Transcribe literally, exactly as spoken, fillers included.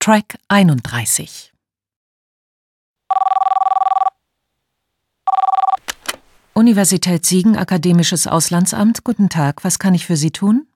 Track einunddreißig. Universität Siegen, Akademisches Auslandsamt. Guten Tag, was kann ich für Sie tun?